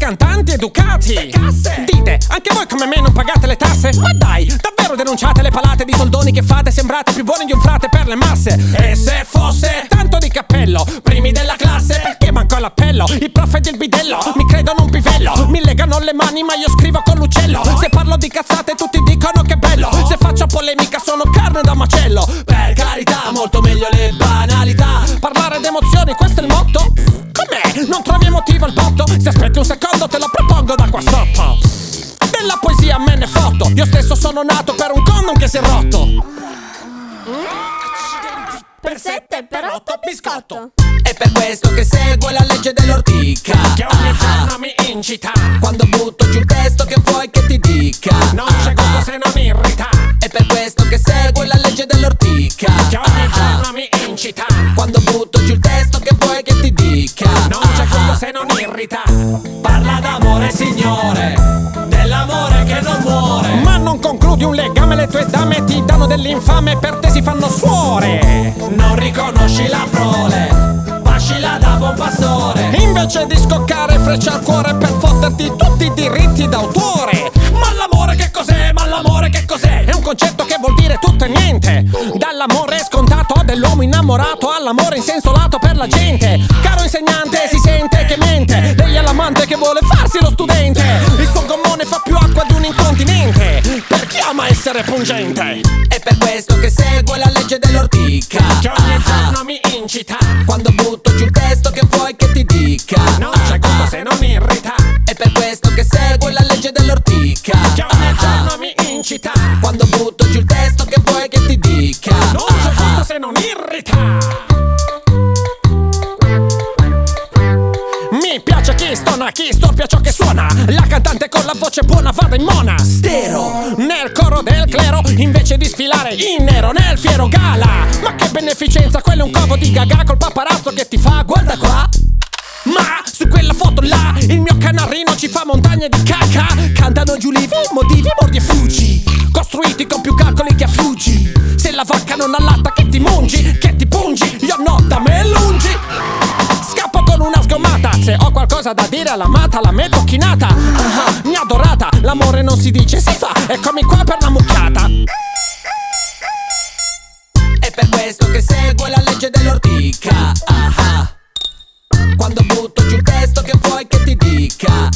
cantanti educati. Casse! Dite, anche voi come me non pagate le tasse? Ma dai, davvero denunciate le palate di soldoni che fate? Sembrate più buoni di un frate per le masse. E se fosse tanto di cappello, primi della classe, perché manco l'appello? Il prof ed il bidello mi credono un pivello, mi legano le mani ma io scrivo con l'uccello. Se parlo di cazzate tutti dicono che bello, se faccio polemica sono carne da macello. Per carità, molto meglio le banalità, parlare d'emozioni, questo è il motto? Com'è? Non trovi emotivo al botto? Se aspetti un secondo te lo propongo da qua sotto. Della poesia me ne fotto, io stesso sono nato per un condom che si è rotto. Per 7, per 8 biscotto. È per questo che seguo la legge dell'ortica, che ogni giorno mi incita. Quando butto giù il testo che vuoi che ti dica, non c'è gusto se non irrita. È per questo che seguo la legge dell'ortica, che ogni giorno mi incita. Quando butto giù il testo che vuoi che ti dica, non c'è gusto se non irrita. Parla d'amore signore, dell'amore che non muore. Ma non concludi un legame, le tue dame ti danno dell'infame, per te si fanno suore. Non riconosci la prole, pascila da buon pastore. Invece di scoccare freccia al cuore per fotterti tutti i diritti d'autore. Ma l'amore che cos'è? Ma l'amore che cos'è? È un concetto che vuol dire tutto e niente. Dall'amore scontato dell'uomo innamorato all'amore in senso lato per la gente. Caro insegnante, si sente che mente, lei è l'amante che vuole farsi lo studente. Il suo gommone fa più acqua di un incontinente, per chi ama essere pungente. È per questo che seguo la legge dell'ortica, che ogni giorno mi incita. Quando butto giù il testo che vuoi che ti dica, non c'è gusto se non irrita. È per questo che seguo la legge dell'ortica, che ogni giorno mi incita. Quando butto giù il testo che vuoi che ti dica, non c'è gusto se non irrita. Mi piace chi stona, chi storpia ciò che suona. La cantante con la voce buona vada in mona stero nel coro del clero, invece di sfilare in nero nel fiero gala. Ma che beneficenza, quello è un covo di Gaga col paparazzo che ti fa guarda qua. Ma su quella foto là il mio canarino ci fa montagne di caca. Cantano giù livi, motivi, mordi e fuggi, costruiti con più calcoli che affuggi. Se la vacca non allatta che ti mungi, che ti pungi, io no, da me lungi. Scappo con una sgommata, se ho qualcosa da dire all'amata la metto chinata. Mia adorata, l'amore non si dice, si fa, eccomi qua per la mucchiata. È per questo che seguo la legge dell'ortica, quando butto giù il testo che vuoi che ti dica,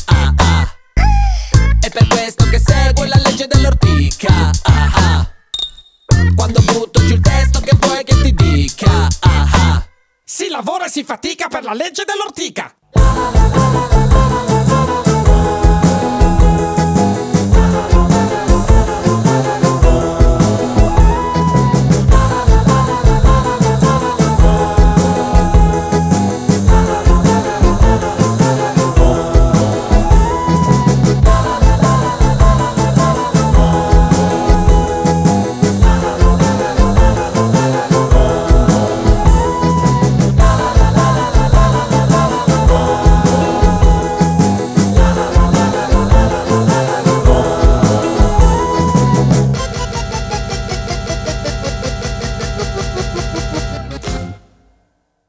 È per questo che seguo la legge dell'ortica, quando butto giù il testo che vuoi che ti dica, Si lavora e si fatica per la legge dell'ortica.